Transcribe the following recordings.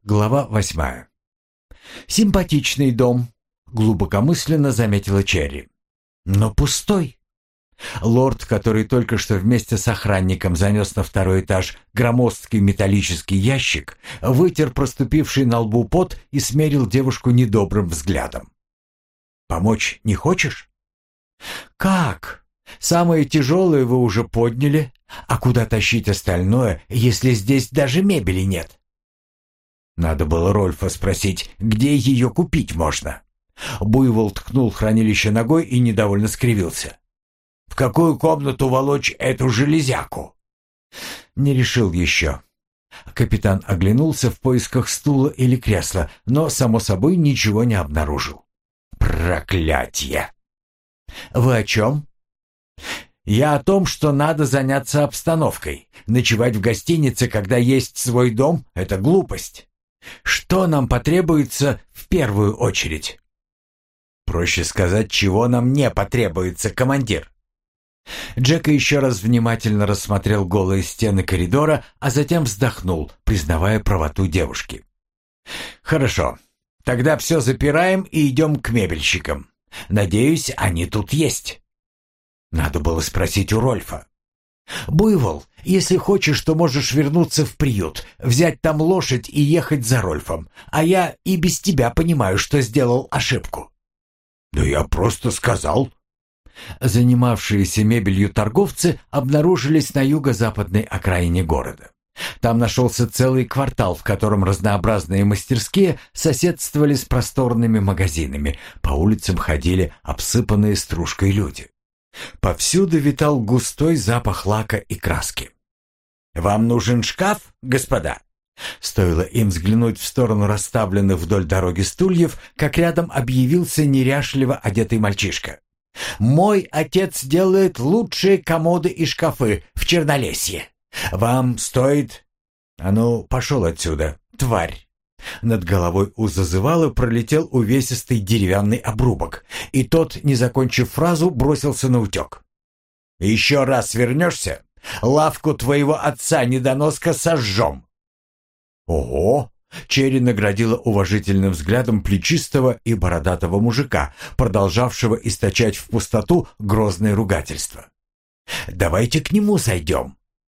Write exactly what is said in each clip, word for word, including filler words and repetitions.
Глава восьмая. «Симпатичный дом», — глубокомысленно заметила Черри. «Но пустой». Лорд, который только что вместе с охранником занес на второй этаж громоздкий металлический ящик, вытер проступивший на лбу пот и смерил девушку недобрым взглядом. «Помочь не хочешь?» «Как? Самое тяжелое вы уже подняли, а куда тащить остальное, если здесь даже мебели нет?» Надо было Рольфа спросить, где ее купить можно. Буйвол ткнул хранилище ногой и недовольно скривился. «В какую комнату волочь эту железяку?» Не решил еще. Капитан оглянулся в поисках стула или кресла, но, само собой, ничего не обнаружил. «Проклятье!» «Вы о чем?» «Я о том, что надо заняться обстановкой. Ночевать в гостинице, когда есть свой дом, — это глупость. Что нам потребуется в первую очередь?» «Проще сказать, чего нам не потребуется, командир». Джека еще раз внимательно рассмотрел голые стены коридора, а затем вздохнул, признавая правоту девушки. «Хорошо, тогда все запираем и идем к мебельщикам. Надеюсь, они тут есть». Надо было спросить у Рольфа. «Буйвол, если хочешь, то можешь вернуться в приют, взять там лошадь и ехать за Рольфом, а я и без тебя понимаю, что сделал ошибку». «Да я просто сказал». Занимавшиеся мебелью торговцы обнаружились на юго-западной окраине города. Там нашелся целый квартал, в котором разнообразные мастерские соседствовали с просторными магазинами, по улицам ходили обсыпанные стружкой люди. Повсюду витал густой запах лака и краски. «Вам нужен шкаф, господа?» Стоило им взглянуть в сторону расставленных вдоль дороги стульев, как рядом объявился неряшливо одетый мальчишка. «Мой отец делает лучшие комоды и шкафы в Чернолесье. Вам стоит...» «А ну, пошел отсюда, тварь!» Над головой у зазывала пролетел увесистый деревянный обрубок, и тот, не закончив фразу, бросился на утек. «Еще раз вернешься, лавку твоего отца-недоноска сожжем!» «Ого!» — Черри наградила уважительным взглядом плечистого и бородатого мужика, продолжавшего источать в пустоту грозное ругательство. «Давайте к нему зайдем!»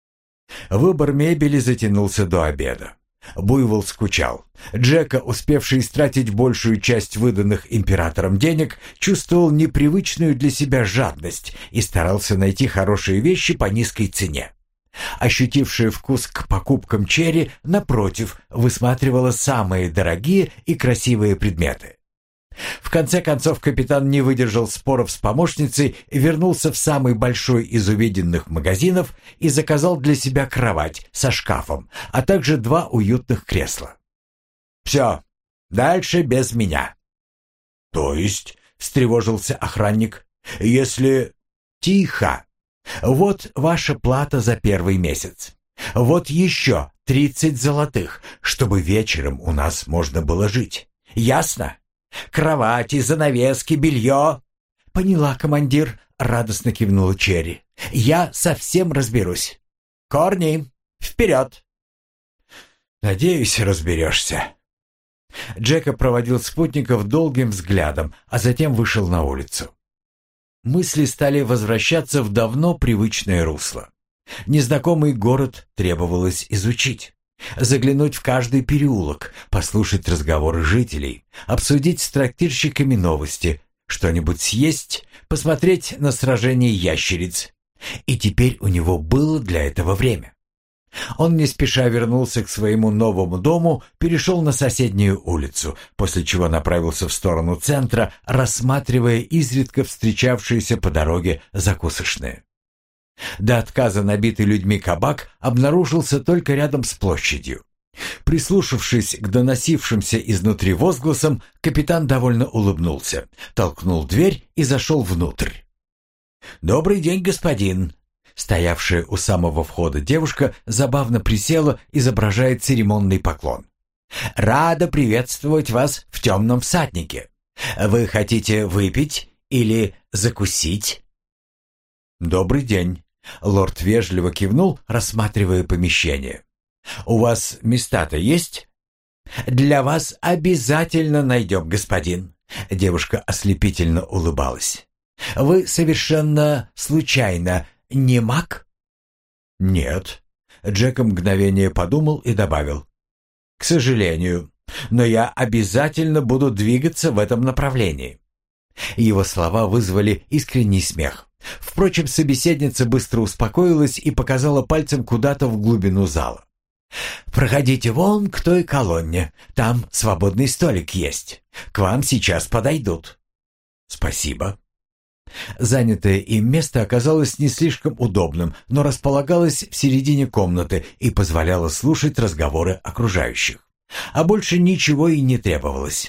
Выбор мебели затянулся до обеда. Буйвол скучал. Джека, успевший истратить большую часть выданных императором денег, чувствовал непривычную для себя жадность и старался найти хорошие вещи по низкой цене. Ощутившая вкус к покупкам Черри, напротив, высматривала самые дорогие и красивые предметы. В конце концов капитан не выдержал споров с помощницей, вернулся в самый большой из увиденных магазинов и заказал для себя кровать со шкафом, а также два уютных кресла. «Все, дальше без меня». «То есть?» — встревожился охранник. «Если...» «Тихо! Вот ваша плата за первый месяц. Вот еще тридцать золотых, чтобы вечером у нас можно было жить. Ясно? Кровати, занавески, белье». «Поняла, командир», — радостно кивнула Черри. «Я совсем разберусь. Корни, вперед!» «Надеюсь, разберешься». Джека проводил спутников долгим взглядом, а затем вышел на улицу. Мысли стали возвращаться в давно привычное русло. Незнакомый город требовалось изучить. Заглянуть в каждый переулок, послушать разговоры жителей, обсудить с трактирщиками новости, что-нибудь съесть, посмотреть на сражение ящериц. И теперь у него было для этого время. Он не спеша вернулся к своему новому дому, перешел на соседнюю улицу, после чего направился в сторону центра, рассматривая изредка встречавшиеся по дороге закусочные. До отказа набитый людьми кабак обнаружился только рядом с площадью. Прислушавшись к доносившимся изнутри возгласам, капитан довольно улыбнулся, толкнул дверь и зашел внутрь. «Добрый день, господин!» Стоявшая у самого входа девушка забавно присела, изображая церемонный поклон. «Рада приветствовать вас в темном всаднике. Вы хотите выпить или закусить?» «Добрый день!» Лорд вежливо кивнул, рассматривая помещение. «У вас места-то есть?» «Для вас обязательно найдем, господин». Девушка ослепительно улыбалась. «Вы совершенно случайно не маг?» «Нет». Джек мгновение подумал и добавил. «К сожалению, но я обязательно буду двигаться в этом направлении». Его слова вызвали искренний смех. Впрочем, собеседница быстро успокоилась и показала пальцем куда-то в глубину зала. «Проходите вон к той колонне. Там свободный столик есть. К вам сейчас подойдут». «Спасибо». Занятое им место оказалось не слишком удобным, но располагалось в середине комнаты и позволяло слушать разговоры окружающих. А больше ничего и не требовалось.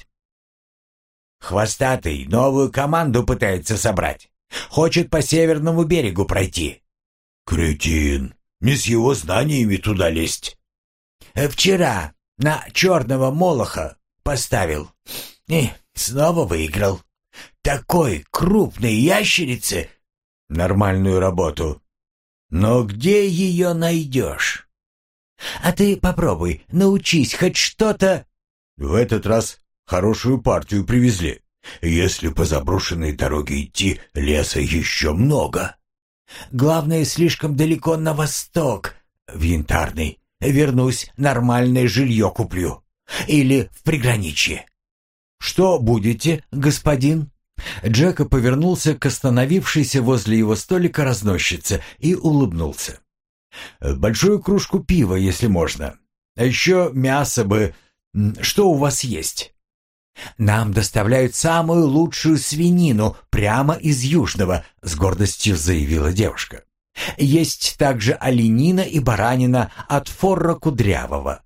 «Хвостатый новую команду пытается собрать. Хочет по северному берегу пройти». «Кретин, не с его знаниями туда лезть». «Вчера на черного молоха поставил и снова выиграл. Такой крупной ящерицы». «Нормальную работу. Но где ее найдешь?» «А ты попробуй, научись хоть что-то». «В этот раз хорошую партию привезли. Если по заброшенной дороге идти, леса еще много». «Главное, слишком далеко на восток, в Янтарный. Вернусь, нормальное жилье куплю. Или в приграничье». «Что будете, господин?» Джека повернулся к остановившейся возле его столика разносчице и улыбнулся. «Большую кружку пива, если можно. А еще мясо бы. Что у вас есть?» «Нам доставляют самую лучшую свинину прямо из Южного», — с гордостью заявила девушка. «Есть также оленина и баранина от Форра Кудрявого».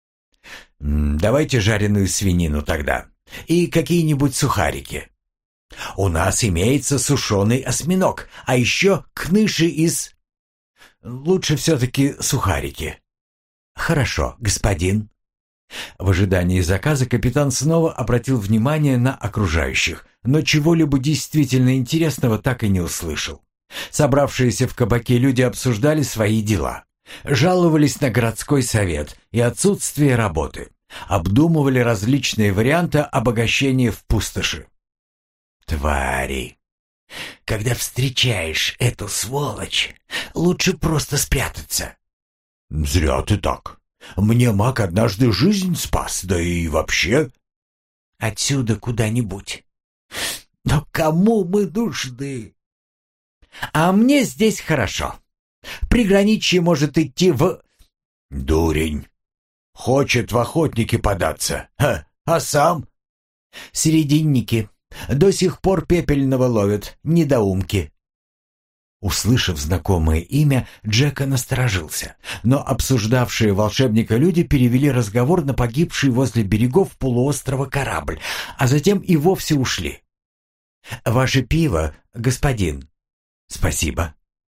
«Давайте жареную свинину тогда. И какие-нибудь сухарики». «У нас имеется сушеный осьминог, а еще кныши из...» «Лучше все-таки сухарики». «Хорошо, господин». В ожидании заказа капитан снова обратил внимание на окружающих, но чего-либо действительно интересного так и не услышал. Собравшиеся в кабаке люди обсуждали свои дела, жаловались на городской совет и отсутствие работы, обдумывали различные варианты обогащения в пустоши. «Твари! Когда встречаешь эту сволочь, лучше просто спрятаться». «Зря ты так. Мне маг однажды жизнь спас, да и вообще...» «Отсюда куда-нибудь. Но кому мы нужны?» «А мне здесь хорошо. Приграничье может идти в...» «Дурень. Хочет в охотники податься. Ха, а сам...» «Серединники. До сих пор пепельного ловят, недоумки». Услышав знакомое имя, Джека насторожился, но обсуждавшие волшебника люди перевели разговор на погибший возле берегов полуострова корабль, а затем и вовсе ушли. «Ваше пиво, господин». «Спасибо».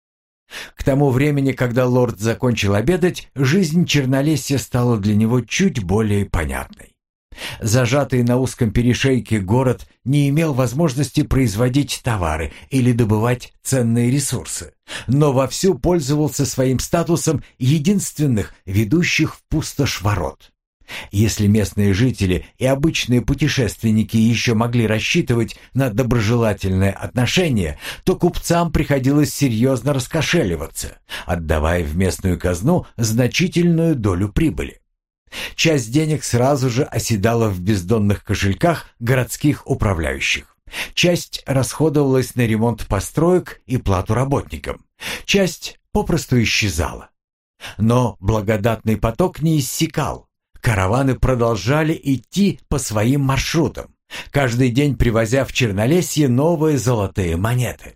К тому времени, когда лорд закончил обедать, жизнь Чернолесья стала для него чуть более понятной. Зажатый на узком перешейке город не имел возможности производить товары или добывать ценные ресурсы, но вовсю пользовался своим статусом единственных ведущих в пустошь ворот. Если местные жители и обычные путешественники еще могли рассчитывать на доброжелательное отношение, то купцам приходилось серьезно раскошеливаться, отдавая в местную казну значительную долю прибыли. Часть денег сразу же оседала в бездонных кошельках городских управляющих. Часть расходовалась на ремонт построек и плату работникам. Часть попросту исчезала. Но благодатный поток не иссякал. Караваны продолжали идти по своим маршрутам, каждый день привозя в Чернолесье новые золотые монеты.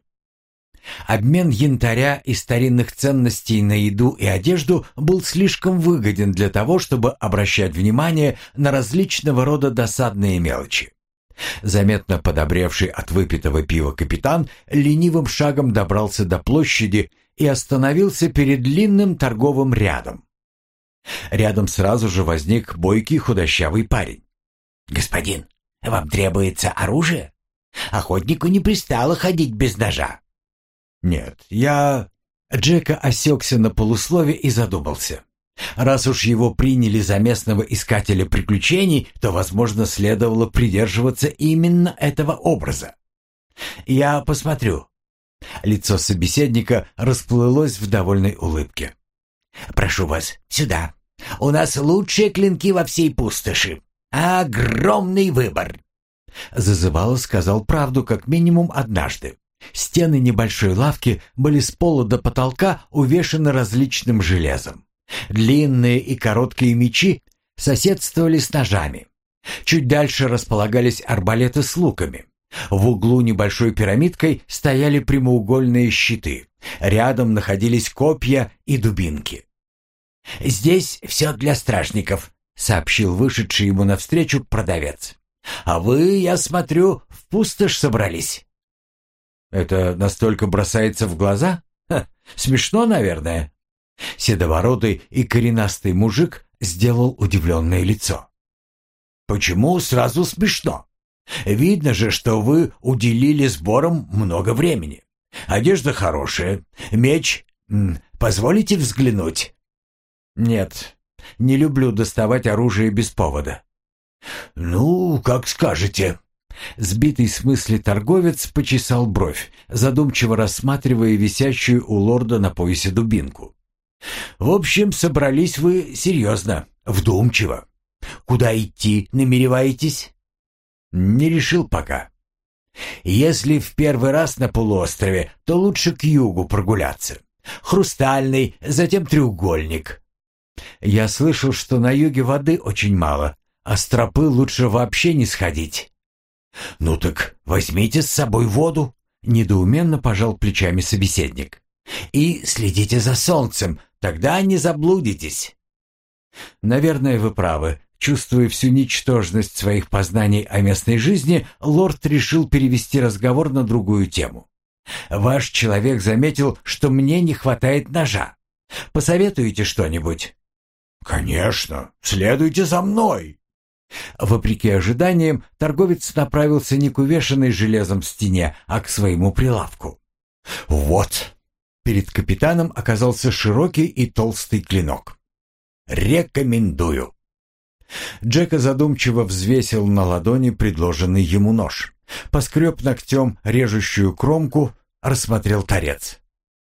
Обмен янтаря и старинных ценностей на еду и одежду был слишком выгоден для того, чтобы обращать внимание на различного рода досадные мелочи. Заметно подобревший от выпитого пива капитан ленивым шагом добрался до площади и остановился перед длинным торговым рядом. Рядом сразу же возник бойкий худощавый парень. «Господин, вам требуется оружие? Охотнику не пристало ходить без ножа». «Нет, я...» Джека осекся на полуслове и задумался. Раз уж его приняли за местного искателя приключений, то, возможно, следовало придерживаться именно этого образа. «Я посмотрю». Лицо собеседника расплылось в довольной улыбке. «Прошу вас, сюда. У нас лучшие клинки во всей пустоши. Огромный выбор». Зазывало сказал правду как минимум однажды. Стены небольшой лавки были с пола до потолка увешаны различным железом. Длинные и короткие мечи соседствовали с ножами. Чуть дальше располагались арбалеты с луками. В углу небольшой пирамидкой стояли прямоугольные щиты. Рядом находились копья и дубинки. «Здесь все для стражников», — сообщил вышедший ему навстречу продавец. «А вы, я смотрю, в пустошь собрались». «Это настолько бросается в глаза? Ха, смешно, наверное». Седобородый и коренастый мужик сделал удивленное лицо. «Почему сразу смешно? Видно же, что вы уделили сборам много времени. Одежда хорошая, меч. Позволите взглянуть?» «Нет, не люблю доставать оружие без повода». «Ну, как скажете». Сбитый с мысли торговец почесал бровь, задумчиво рассматривая висящую у лорда на поясе дубинку. «В общем, собрались вы серьезно, вдумчиво. Куда идти намереваетесь?» «Не решил пока. Если в первый раз на полуострове, то лучше к югу прогуляться. Хрустальный, затем треугольник. Я слышал, что на юге воды очень мало, а с тропы лучше вообще не сходить». «Ну так возьмите с собой воду», — недоуменно пожал плечами собеседник. «И следите за солнцем, тогда не заблудитесь». «Наверное, вы правы». Чувствуя всю ничтожность своих познаний о местной жизни, лорд решил перевести разговор на другую тему. «Ваш человек заметил, что мне не хватает ножа. Посоветуете что-нибудь?» «Конечно, следуйте за мной». Вопреки ожиданиям, торговец направился не к увешанной железом стене, а к своему прилавку. «Вот!» Перед капитаном оказался широкий и толстый клинок. «Рекомендую». Джека задумчиво взвесил на ладони предложенный ему нож, поскреб ногтем режущую кромку, рассмотрел торец.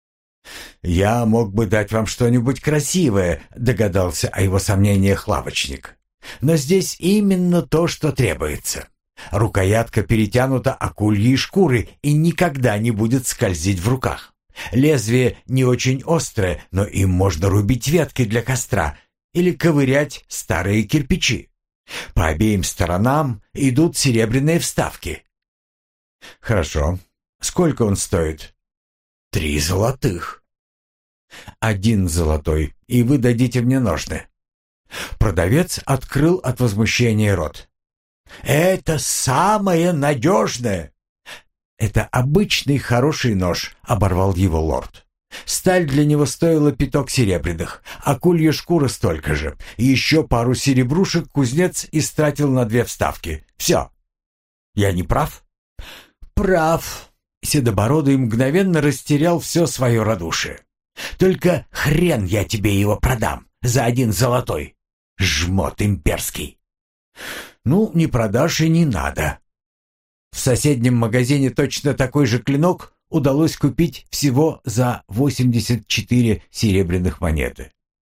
«Я мог бы дать вам что-нибудь красивое», — догадался о его сомнениях лавочник. «Но здесь именно то, что требуется. Рукоятка перетянута акульей шкурой и никогда не будет скользить в руках. Лезвие не очень острое, но им можно рубить ветки для костра или ковырять старые кирпичи. По обеим сторонам идут серебряные вставки». «Хорошо. Сколько он стоит?» «Три золотых». «Один золотой, и вы дадите мне ножны». Продавец открыл от возмущения рот. «Это самое надежное!» «Это обычный хороший нож», — оборвал его лорд. «Сталь для него стоила пяток серебряных, акулья шкура столько же. Еще пару серебрушек кузнец истратил на две вставки. Все. Я не прав?» «Прав». Седобородый мгновенно растерял все свое радушие. «Только хрен я тебе его продам за один золотой. Жмот имперский». «Ну, не продашь и не надо». В соседнем магазине точно такой же клинок удалось купить всего за восемьдесят четыре серебряных монеты.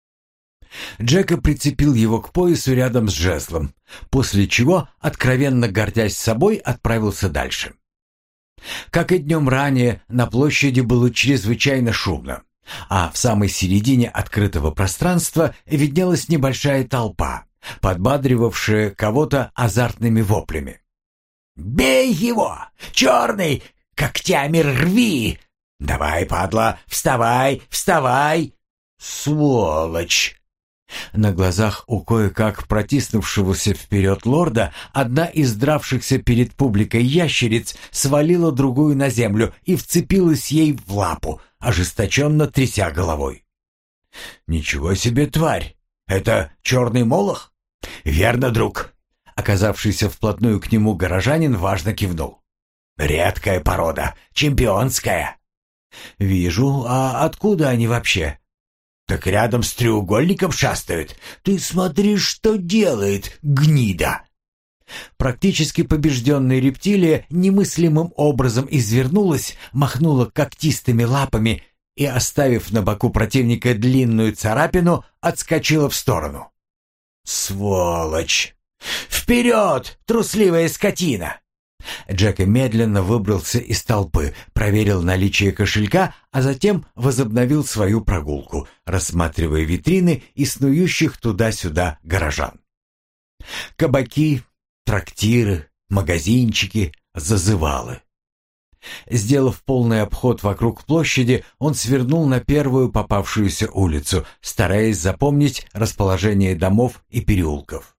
Джека прицепил его к поясу рядом с жезлом, после чего, откровенно гордясь собой, отправился дальше. Как и днем ранее, на площади было чрезвычайно шумно, а в самой середине открытого пространства виднелась небольшая толпа, подбадривавшая кого-то азартными воплями. «Бей его! Черный! Когтями рви! Давай, падла, вставай, вставай! Сволочь!» На глазах у кое-как протиснувшегося вперед лорда одна из дравшихся перед публикой ящериц свалила другую на землю и вцепилась ей в лапу, ожесточенно тряся головой. «Ничего себе, тварь! Это черный молох?» «Верно, друг». Оказавшийся вплотную к нему горожанин важно кивнул. «Редкая порода, чемпионская». «Вижу. А откуда они вообще?» Так рядом с треугольником шастают. Ты смотри, что делает, гнида!» Практически побежденная рептилия немыслимым образом извернулась, махнула когтистыми лапами и, оставив на боку противника длинную царапину, отскочила в сторону. «Сволочь! Вперед, трусливая скотина!» Джека медленно выбрался из толпы, проверил наличие кошелька, а затем возобновил свою прогулку, рассматривая витрины и снующих туда-сюда горожан. Кабаки, трактиры, магазинчики, зазывалы. Сделав полный обход вокруг площади, он свернул на первую попавшуюся улицу, стараясь запомнить расположение домов и переулков.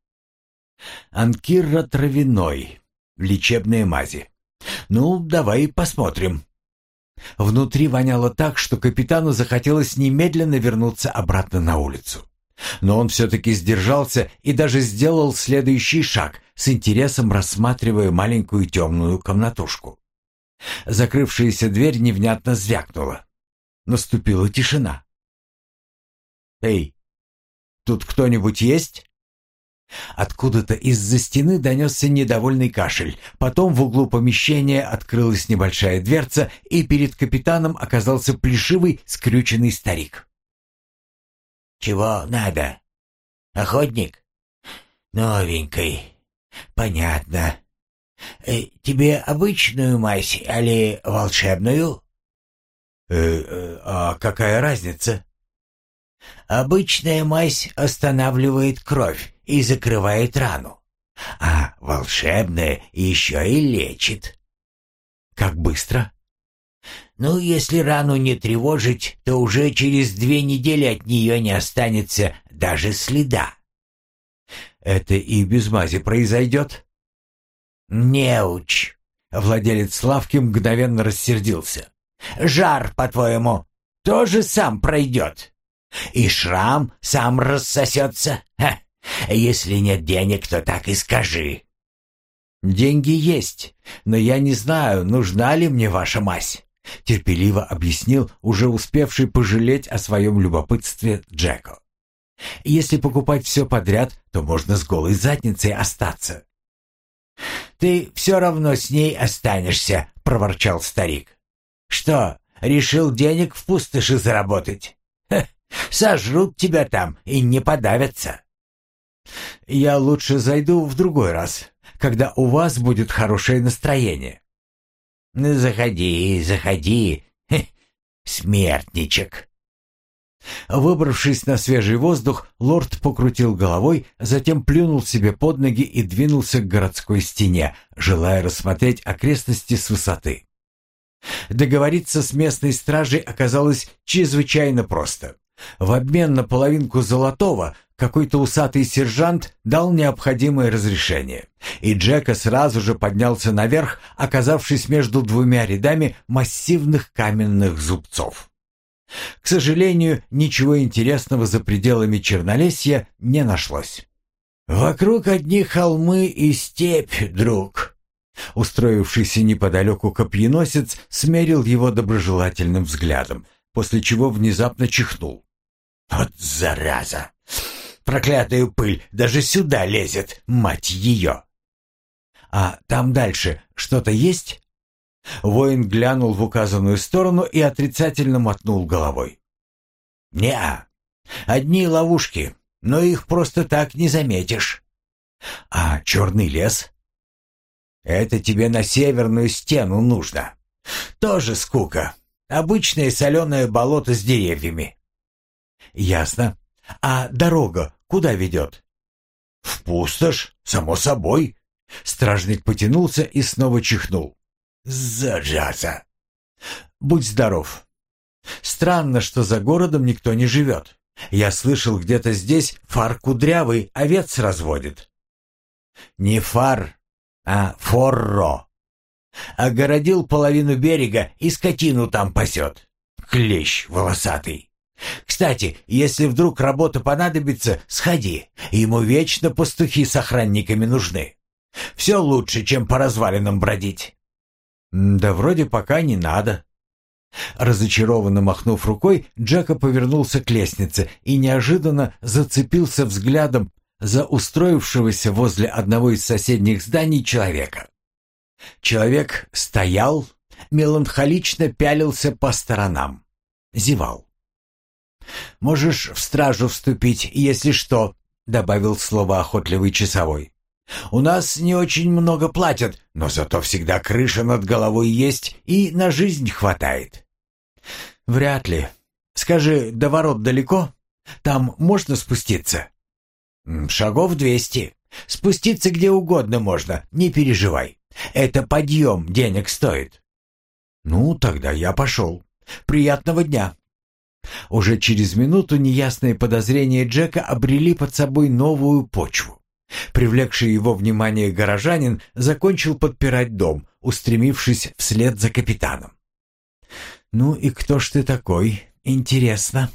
Анкирра травяной, лечебные мази. Ну, давай посмотрим. Внутри воняло так, что капитану захотелось немедленно вернуться обратно на улицу. Но он все-таки сдержался и даже сделал следующий шаг, с интересом рассматривая маленькую темную комнатушку. Закрывшаяся дверь невнятно звякнула. Наступила тишина. «Эй, тут кто-нибудь есть?» Откуда-то из-за стены донесся недовольный кашель. Потом в углу помещения открылась небольшая дверца, и перед капитаном оказался плешивый, скрюченный старик. «Чего надо? Охотник? Новенький. Понятно. Э, тебе обычную мазь, али волшебную?» э, э, «А какая разница?» «Обычная мазь останавливает кровь и закрывает рану, а волшебная еще и лечит». «Как быстро?» «Ну, если рану не тревожить, то уже через две недели от нее не останется даже следа». «Это и без мази произойдет?» «Неуч!» — владелец лавки мгновенно рассердился. «Жар, по-твоему, тоже сам пройдет? И шрам сам рассосется? Ха! Если нет денег, то так и скажи». «Деньги есть, но я не знаю, нужна ли мне ваша мазь», — терпеливо объяснил уже успевший пожалеть о своем любопытстве Джеко. «Если покупать все подряд, то можно с голой задницей остаться». «Ты все равно с ней останешься», — проворчал старик. «Что, решил денег в пустоши заработать? Ха, сожрут тебя там и не подавятся». «Я лучше зайду в другой раз, когда у вас будет хорошее настроение». «Заходи, заходи, хе, смертничек». Выбравшись на свежий воздух, лорд покрутил головой, затем плюнул себе под ноги и двинулся к городской стене, желая рассмотреть окрестности с высоты. Договориться с местной стражей оказалось чрезвычайно просто. В обмен на половинку золотого какой-то усатый сержант дал необходимое разрешение, и Джека сразу же поднялся наверх, оказавшись между двумя рядами массивных каменных зубцов. К сожалению, ничего интересного за пределами Чернолесья не нашлось. «Вокруг одни холмы и степь, друг». Устроившийся неподалеку копьеносец смерил его доброжелательным взглядом, после чего внезапно чихнул. «Вот зараза! Проклятая пыль даже сюда лезет, мать ее!» «А там дальше что-то есть?» Воин глянул в указанную сторону и отрицательно мотнул головой. «Не-а. Одни ловушки, но их просто так не заметишь». «А черный лес?» «Это тебе на северную стену нужно. Тоже скука. Обычное соленое болото с деревьями». «Ясно. А дорога куда ведет?» «В пустошь, само собой». Стражник потянулся и снова чихнул. «Зараза!» «Будь здоров. Странно, что за городом никто не живет. Я слышал, где-то здесь Фар Кудрявый овец разводит». «Не Фар, а Форро. Огородил половину берега и скотину там пасет. Клещ волосатый. Кстати, если вдруг работа понадобится, сходи. Ему вечно пастухи с охранниками нужны. Все лучше, чем по развалинам бродить». «Да вроде пока не надо». Разочарованно махнув рукой, Джека повернулся к лестнице и неожиданно зацепился взглядом за устроившегося возле одного из соседних зданий человека. Человек стоял, меланхолично пялился по сторонам, зевал. «Можешь в стражу вступить, если что», — добавил словоохотливый часовой. «У нас не очень много платят, но зато всегда крыша над головой есть и на жизнь хватает». «Вряд ли. Скажи, до ворот далеко? Там можно спуститься?» «Шагов двести. Спуститься где угодно можно, не переживай. Это подъем денег стоит». «Ну, тогда я пошел. Приятного дня». Уже через минуту неясные подозрения Джека обрели под собой новую почву. Привлекший его внимание горожанин закончил подпирать дом, устремившись вслед за капитаном. «Ну и кто ж ты такой? Интересно».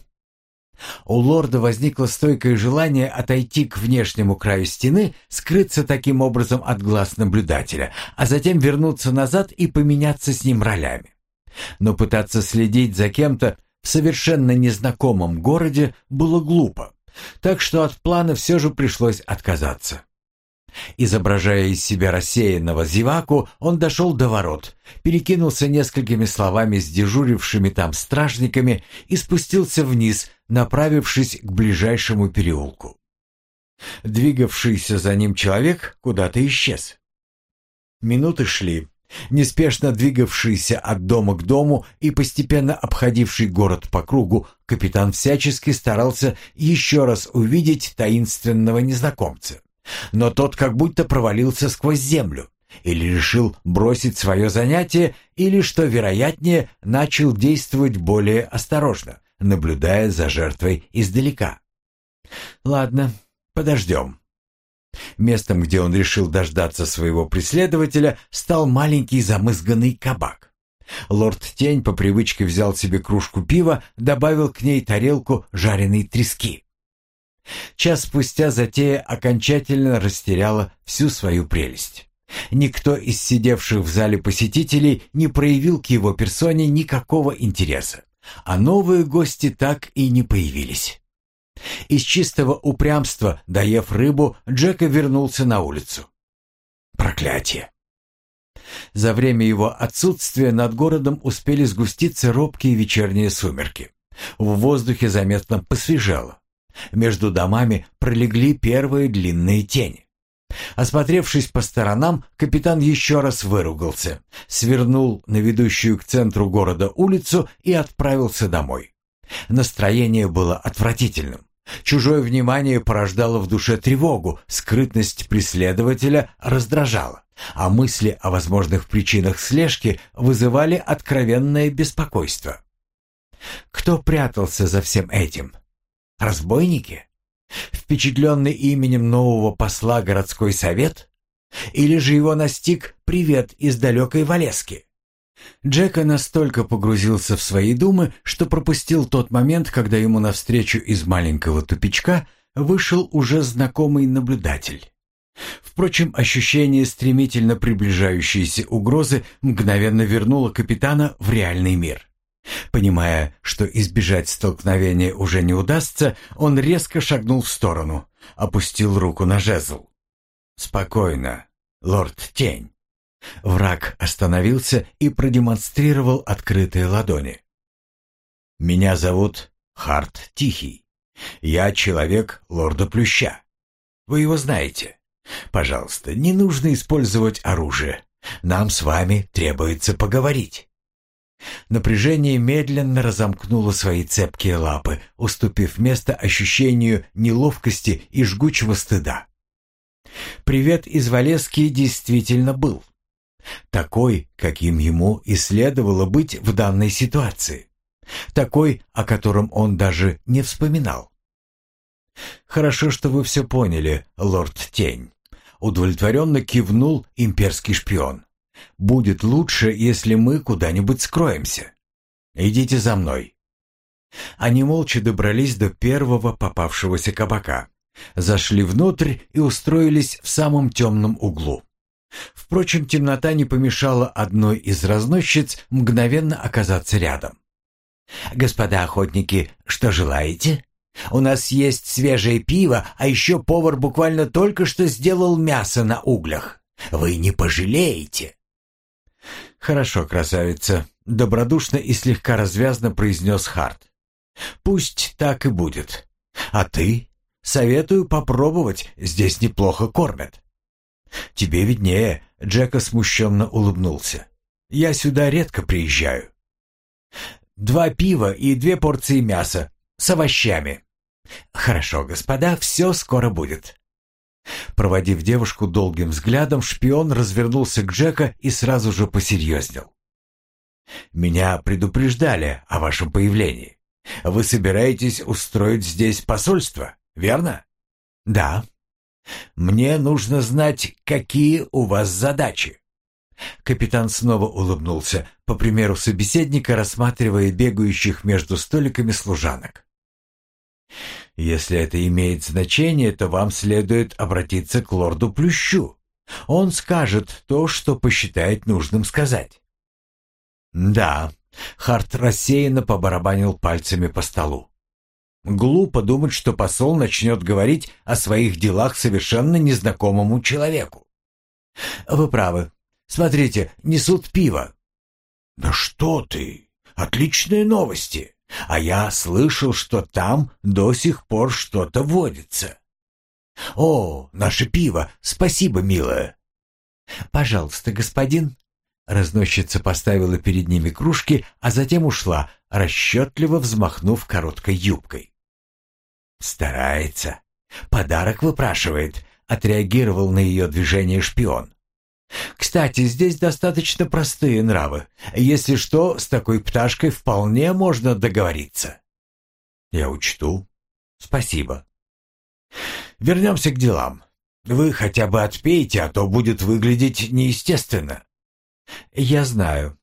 У лорда возникло стойкое желание отойти к внешнему краю стены, скрыться таким образом от глаз наблюдателя, а затем вернуться назад и поменяться с ним ролями. Но пытаться следить за кем-то в совершенно незнакомом городе было глупо, так что от плана все же пришлось отказаться. Изображая из себя рассеянного зеваку, он дошел до ворот, перекинулся несколькими словами с дежурившими там стражниками и спустился вниз, направившись к ближайшему переулку. Двигавшийся за ним человек куда-то исчез. Минуты шли. Неспешно двигавшийся от дома к дому и постепенно обходивший город по кругу, капитан всячески старался еще раз увидеть таинственного незнакомца. Но тот как будто провалился сквозь землю, или решил бросить свое занятие, или, что вероятнее, начал действовать более осторожно, наблюдая за жертвой издалека. «Ладно, подождем». Местом, где он решил дождаться своего преследователя, стал маленький замызганный кабак. Лорд Тень по привычке взял себе кружку пива, добавил к ней тарелку жареной трески. Час спустя затея окончательно растеряла всю свою прелесть. Никто из сидевших в зале посетителей не проявил к его персоне никакого интереса, а новые гости так и не появились. Из чистого упрямства, доев рыбу, Джека вернулся на улицу. Проклятие! За время его отсутствия над городом успели сгуститься робкие вечерние сумерки. В воздухе заметно посвежело. Между домами пролегли первые длинные тени. Осмотревшись по сторонам, капитан еще раз выругался, свернул на ведущую к центру города улицу и отправился домой. Настроение было отвратительным. Чужое внимание порождало в душе тревогу, скрытность преследователя раздражала, а мысли о возможных причинах слежки вызывали откровенное беспокойство. Кто прятался за всем этим? Разбойники? Впечатленный именем нового посла городской совет? Или же его настиг привет из далекой Валески? Джека настолько погрузился в свои думы, что пропустил тот момент, когда ему навстречу из маленького тупичка вышел уже знакомый наблюдатель. Впрочем, ощущение стремительно приближающейся угрозы мгновенно вернуло капитана в реальный мир. Понимая, что избежать столкновения уже не удастся, он резко шагнул в сторону, опустил руку на жезл. «Спокойно, лорд Тень». Враг остановился и продемонстрировал открытые ладони. «Меня зовут Харт Тихий. Я человек лорда Плюща. Вы его знаете. Пожалуйста, не нужно использовать оружие. Нам с вами требуется поговорить». Напряжение медленно разомкнуло свои цепкие лапы, уступив место ощущению неловкости и жгучего стыда. Привет из Валески действительно был. Такой, каким ему и следовало быть в данной ситуации. Такой, о котором он даже не вспоминал. «Хорошо, что вы все поняли, лорд Тень», — удовлетворенно кивнул имперский шпион. «Будет лучше, если мы куда-нибудь скроемся. Идите за мной». Они молча добрались до первого попавшегося кабака, зашли внутрь и устроились в самом темном углу. В Впрочем, темнота не помешала одной из разносчиц мгновенно оказаться рядом. «Господа охотники, что желаете? У нас есть свежее пиво, а еще повар буквально только что сделал мясо на углях. Вы не пожалеете!» «Хорошо, красавица», — добродушно и слегка развязно произнес Харт. «Пусть так и будет. А ты? Советую попробовать, здесь неплохо кормят». «Тебе виднее», — Джека смущенно улыбнулся. «Я сюда редко приезжаю». «Два пива и две порции мяса с овощами». «Хорошо, господа, все скоро будет». Проводив девушку долгим взглядом, шпион развернулся к Джека и сразу же посерьезнел. «Меня предупреждали о вашем появлении. Вы собираетесь устроить здесь посольство, верно?» «Да». «Мне нужно знать, какие у вас задачи». Капитан снова улыбнулся, по примеру собеседника, рассматривая бегающих между столиками служанок. «Если это имеет значение, то вам следует обратиться к лорду Плющу. Он скажет то, что посчитает нужным сказать». «Да», — Харт рассеянно побарабанил пальцами по столу. «Глупо думать, что посол начнет говорить о своих делах совершенно незнакомому человеку». «Вы правы. Смотрите, несут пиво». «Да что ты! Отличные новости! А я слышал, что там до сих пор что-то водится». «О, наше пиво! Спасибо, милая!» «Пожалуйста, господин». Разносчица поставила перед ними кружки, а затем ушла, расчетливо взмахнув короткой юбкой. «Старается. Подарок выпрашивает», — отреагировал на ее движение шпион. «Кстати, здесь достаточно простые нравы. Если что, с такой пташкой вполне можно договориться». «Я учту. Спасибо. Вернемся к делам. Вы хотя бы отпейте, а то будет выглядеть неестественно». «Я знаю».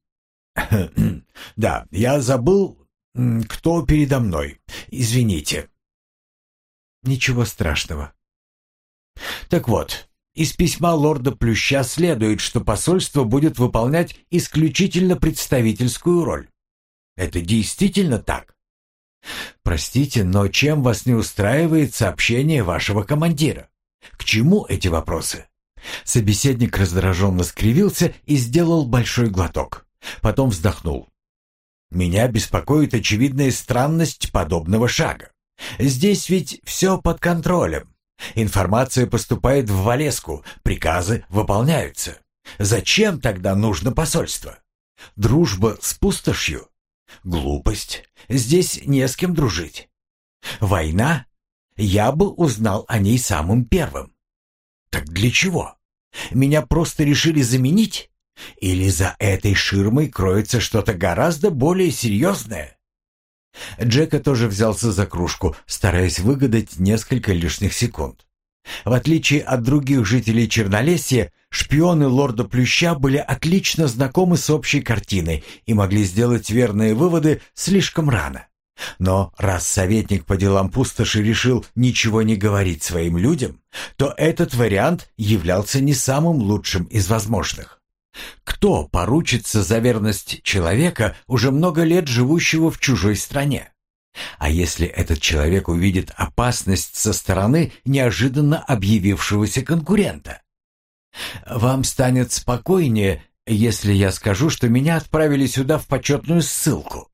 «Да, я забыл, кто передо мной. Извините». «Ничего страшного». «Так вот, из письма лорда Плюща следует, что посольство будет выполнять исключительно представительскую роль. Это действительно так?» «Простите, но чем вас не устраивает сообщение вашего командира? К чему эти вопросы?» Собеседник раздраженно скривился и сделал большой глоток. Потом вздохнул. «Меня беспокоит очевидная странность подобного шага. Здесь ведь все под контролем. Информация поступает в Валеску, приказы выполняются. Зачем тогда нужно посольство? Дружба с пустошью? Глупость. Здесь не с кем дружить. Война? Я бы узнал о ней самым первым. Так для чего? Меня просто решили заменить? Или за этой ширмой кроется что-то гораздо более серьезное?» Джека тоже взялся за кружку, стараясь выгадать несколько лишних секунд. В отличие от других жителей Чернолесья, шпионы лорда Плюща были отлично знакомы с общей картиной и могли сделать верные выводы слишком рано. Но раз советник по делам пустоши решил ничего не говорить своим людям, то этот вариант являлся не самым лучшим из возможных. Кто поручится за верность человека, уже много лет живущего в чужой стране? А если этот человек увидит опасность со стороны неожиданно объявившегося конкурента? Вам станет спокойнее, если я скажу, что меня отправили сюда в почетную ссылку.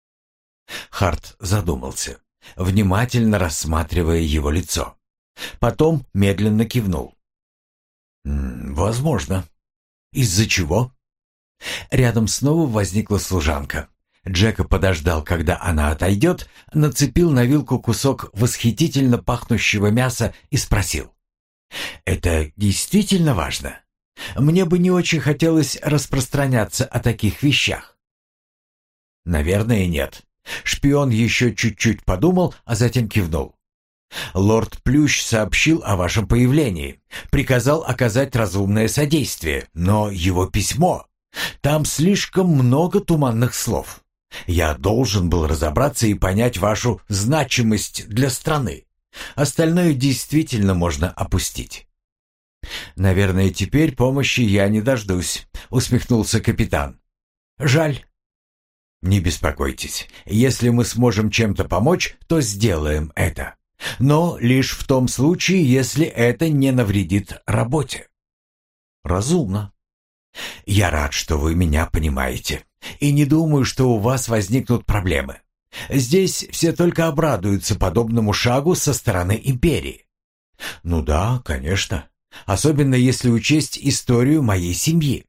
Харт задумался, внимательно рассматривая его лицо. Потом медленно кивнул. «Возможно. Из-за чего?» Рядом снова возникла служанка. Джека подождал, когда она отойдет, нацепил на вилку кусок восхитительно пахнущего мяса и спросил. «Это действительно важно? Мне бы не очень хотелось распространяться о таких вещах». «Наверное, нет». Шпион еще чуть-чуть подумал, а затем кивнул. «Лорд Плющ сообщил о вашем появлении, приказал оказать разумное содействие, но его письмо... Там слишком много туманных слов. Я должен был разобраться и понять вашу значимость для страны. Остальное действительно можно опустить». «Наверное, теперь помощи я не дождусь», — усмехнулся капитан. «Жаль». «Не беспокойтесь. Если мы сможем чем-то помочь, то сделаем это. Но лишь в том случае, если это не навредит работе». «Разумно». «Я рад, что вы меня понимаете. И не думаю, что у вас возникнут проблемы. Здесь все только обрадуются подобному шагу со стороны империи». «Ну да, конечно. Особенно если учесть историю моей семьи».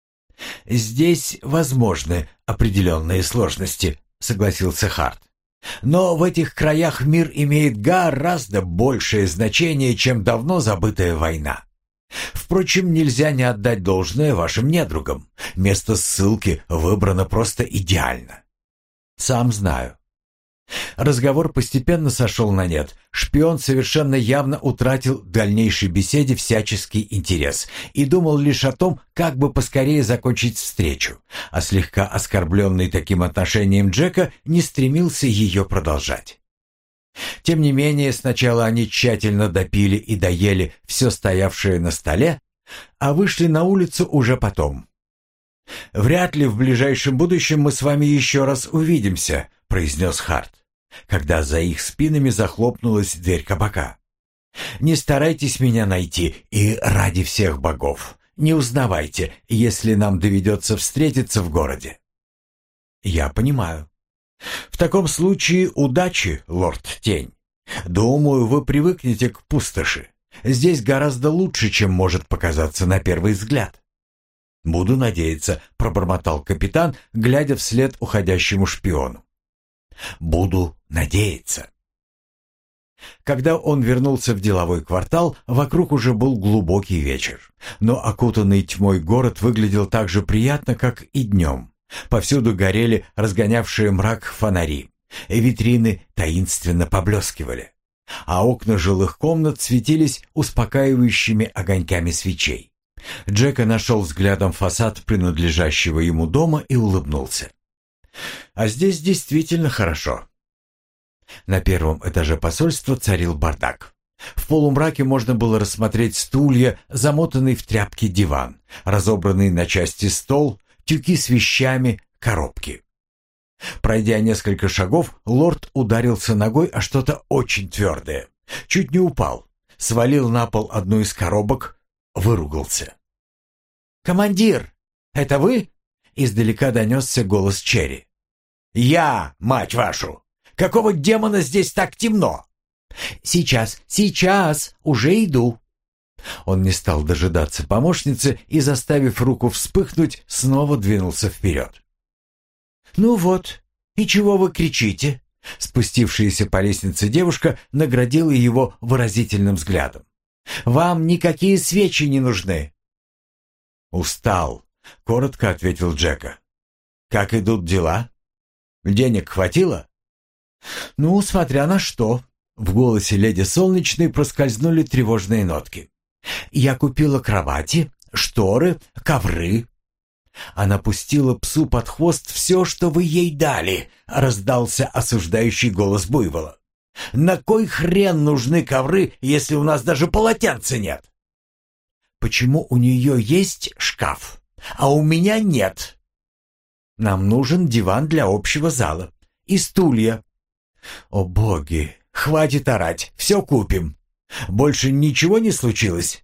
«Здесь возможны определенные сложности», — согласился Харт. «Но в этих краях мир имеет гораздо большее значение, чем давно забытая война. Впрочем, нельзя не отдать должное вашим недругам. Место ссылки выбрано просто идеально». «Сам знаю». Разговор постепенно сошел на нет. Шпион совершенно явно утратил в дальнейшей беседе всяческий интерес и думал лишь о том, как бы поскорее закончить встречу, а слегка оскорбленный таким отношением Джека не стремился ее продолжать. Тем не менее, сначала они тщательно допили и доели все стоявшее на столе, а вышли на улицу уже потом. «Вряд ли в ближайшем будущем мы с вами еще раз увидимся», — произнес Харт, когда за их спинами захлопнулась дверь кабака. «Не старайтесь меня найти, и ради всех богов, не узнавайте, если нам доведется встретиться в городе». «Я понимаю». «В таком случае удачи, лорд Тень. Думаю, вы привыкнете к пустоши. Здесь гораздо лучше, чем может показаться на первый взгляд». «Буду надеяться», — пробормотал капитан, глядя вслед уходящему шпиону. «Буду надеяться». Когда он вернулся в деловой квартал, вокруг уже был глубокий вечер, но окутанный тьмой город выглядел так же приятно, как и днем. Повсюду горели разгонявшие мрак фонари, витрины таинственно поблескивали, а окна жилых комнат светились успокаивающими огоньками свечей. Джека нашел взглядом фасад принадлежащего ему дома и улыбнулся. А здесь действительно хорошо. На первом этаже посольства царил бардак. В полумраке можно было рассмотреть стулья, замотанный в тряпки диван, разобранный на части стол, тюки с вещами, коробки. Пройдя несколько шагов, лорд ударился ногой о что-то очень твердое. Чуть не упал, свалил на пол одну из коробок, выругался. «Командир, это вы?» Издалека донесся голос Черри. «Я, мать вашу! Какого демона здесь так темно?» «Сейчас, сейчас, уже иду». Он не стал дожидаться помощницы и, заставив руку вспыхнуть, снова двинулся вперед. «Ну вот, и чего вы кричите?» Спустившаяся по лестнице девушка наградила его выразительным взглядом. «Вам никакие свечи не нужны». «Устал», — коротко ответил Джека. «Как идут дела? Денег хватило?» «Ну, смотря на что». В голосе леди Солнечной проскользнули тревожные нотки. «Я купила кровати, шторы, ковры». Она пустила псу под хвост все, что вы ей дали, раздался осуждающий голос буйвола. «На кой хрен нужны ковры, если у нас даже полотенца нет?» «Почему у нее есть шкаф, а у меня нет?» «Нам нужен диван для общего зала и стулья». «О боги, хватит орать, все купим. Больше ничего не случилось?»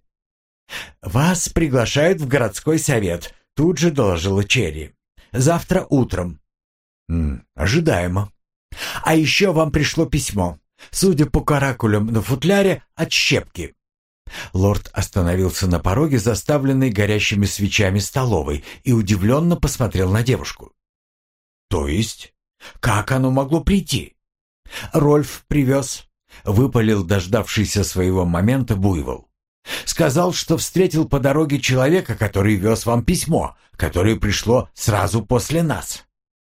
«Вас приглашают в городской совет», — тут же доложила Черри. «Завтра утром». М, «Ожидаемо. А еще вам пришло письмо, судя по каракулям на футляре, от Щепки». Лорд остановился на пороге, заставленной горящими свечами столовой, и удивленно посмотрел на девушку. «То есть? Как оно могло прийти?» «Рольф привез», — выпалил дождавшийся своего момента буйвол. «Сказал, что встретил по дороге человека, который вез вам письмо, которое пришло сразу после нас».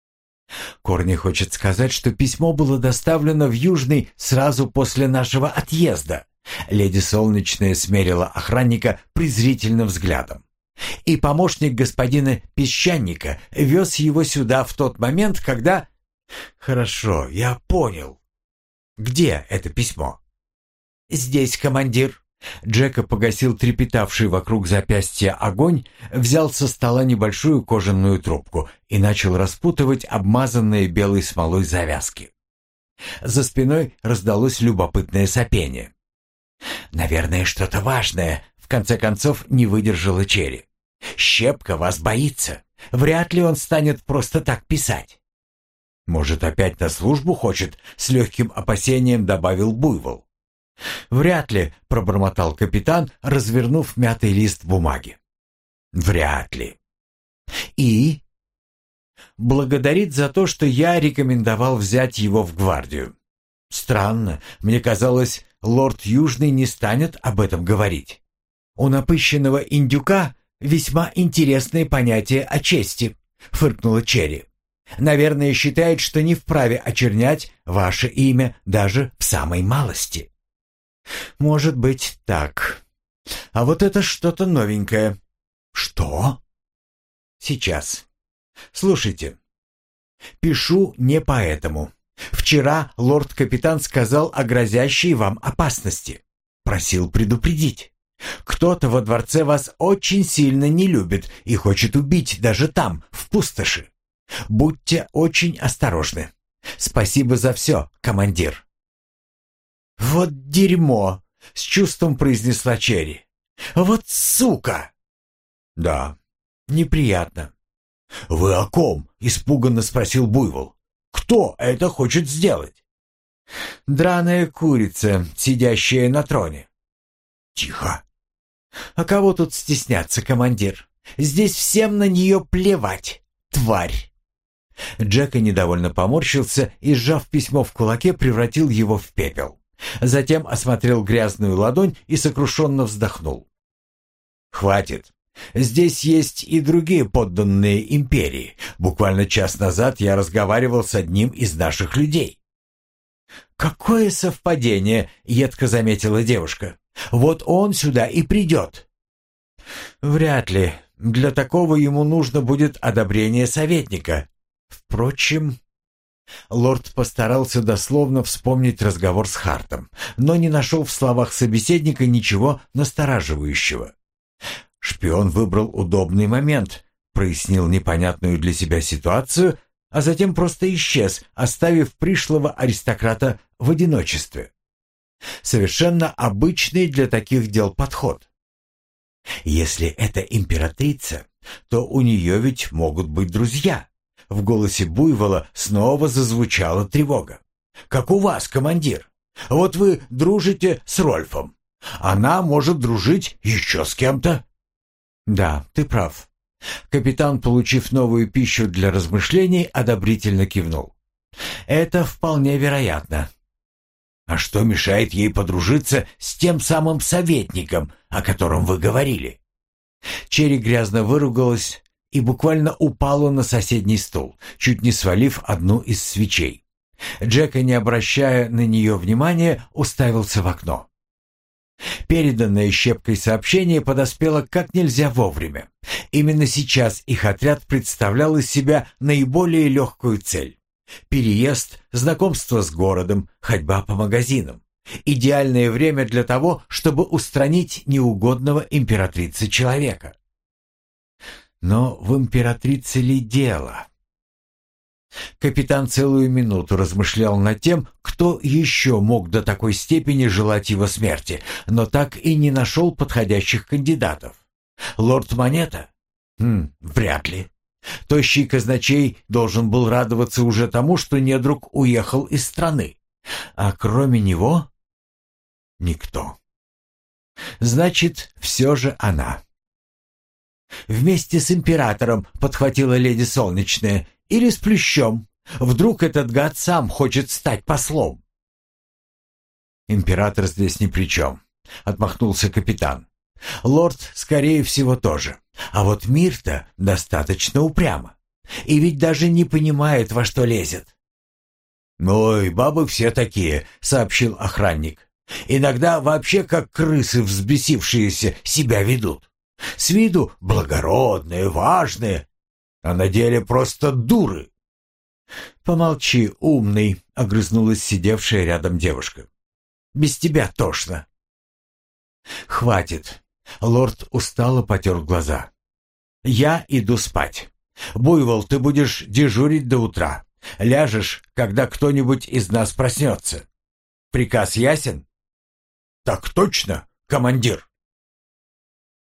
Корни хочет сказать, что письмо было доставлено в Южный сразу после нашего отъезда. Леди Солнечная смерила охранника презрительным взглядом. И помощник господина Песчаника вез его сюда в тот момент, когда... «Хорошо, я понял. Где это письмо?» «Здесь, командир. Джека погасил трепетавший вокруг запястья огонь, взял со стола небольшую кожаную трубку и начал распутывать обмазанные белой смолой завязки. За спиной раздалось любопытное сопение. «Наверное, что-то важное», — в конце концов не выдержала Черри. «Щепка вас боится. Вряд ли он станет просто так писать». «Может, опять на службу хочет?» — с легким опасением добавил Буйвол. «Вряд ли», — пробормотал капитан, развернув мятый лист бумаги. «Вряд ли». «И?» «Благодарит за то, что я рекомендовал взять его в гвардию. Странно, мне казалось, лорд Южный не станет об этом говорить. У напыщенного индюка весьма интересные понятия о чести», — фыркнула Черри. «Наверное, считает, что не вправе очернять ваше имя даже в самой малости». «Может быть так. А вот это что-то новенькое». «Что?» «Сейчас. Слушайте. Пишу не поэтому. Вчера лорд-капитан сказал о грозящей вам опасности. Просил предупредить. Кто-то во дворце вас очень сильно не любит и хочет убить даже там, в пустоши. Будьте очень осторожны. Спасибо за все, командир». «Вот дерьмо!» — с чувством произнесла Черри. «Вот сука!» «Да, неприятно». «Вы о ком?» — испуганно спросил Буйвол. «Кто это хочет сделать?» «Драная курица, сидящая на троне». «Тихо!» «А кого тут стесняться, командир? Здесь всем на нее плевать, тварь!» Джека недовольно поморщился и, сжав письмо в кулаке, превратил его в пепел. Затем осмотрел грязную ладонь и сокрушенно вздохнул. «Хватит. Здесь есть и другие подданные империи. Буквально час назад я разговаривал с одним из наших людей». «Какое совпадение!» — едко заметила девушка. «Вот он сюда и придет». «Вряд ли. Для такого ему нужно будет одобрение советника. Впрочем...» Лорд постарался дословно вспомнить разговор с Хартом, но не нашел в словах собеседника ничего настораживающего. Шпион выбрал удобный момент, прояснил непонятную для себя ситуацию, а затем просто исчез, оставив пришлого аристократа в одиночестве. Совершенно обычный для таких дел подход. Если это императрица, то у нее ведь могут быть друзья. В голосе Буйвола снова зазвучала тревога. «Как у вас, командир? Вот вы дружите с Рольфом. Она может дружить еще с кем-то». «Да, ты прав». Капитан, получив новую пищу для размышлений, одобрительно кивнул. «Это вполне вероятно». «А что мешает ей подружиться с тем самым советником, о котором вы говорили?» Черри грязно выругалась и буквально упала на соседний стул, чуть не свалив одну из свечей. Джека, не обращая на нее внимания, уставился в окно. Переданное Щепкой сообщение подоспело как нельзя вовремя. Именно сейчас их отряд представлял из себя наиболее легкую цель. Переезд, знакомство с городом, ходьба по магазинам. Идеальное время для того, чтобы устранить неугодного императрице человека. Но в императрице ли дело? Капитан целую минуту размышлял над тем, кто еще мог до такой степени желать его смерти, но так и не нашел подходящих кандидатов. Лорд Монета? Хм, вряд ли. Тощий казначей должен был радоваться уже тому, что недруг уехал из страны. А кроме него? Никто. Значит, все же она. «Вместе с императором», — подхватила леди Солнечная, — «или с Плющом. Вдруг этот гад сам хочет стать послом?» «Император здесь ни при чем», — отмахнулся капитан. «Лорд, скорее всего, тоже. А вот Мирта достаточно упряма. И ведь даже не понимает, во что лезет». «Ой, бабы все такие», — сообщил охранник. «Иногда вообще как крысы взбесившиеся себя ведут. С виду благородные, важные, а на деле просто дуры». «Помолчи, умный», — огрызнулась сидевшая рядом девушка. «Без тебя тошно». «Хватит». Лорд устало потер глаза. «Я иду спать. Буйвол, ты будешь дежурить до утра. Ляжешь, когда кто-нибудь из нас проснется. Приказ ясен?» «Так точно, командир».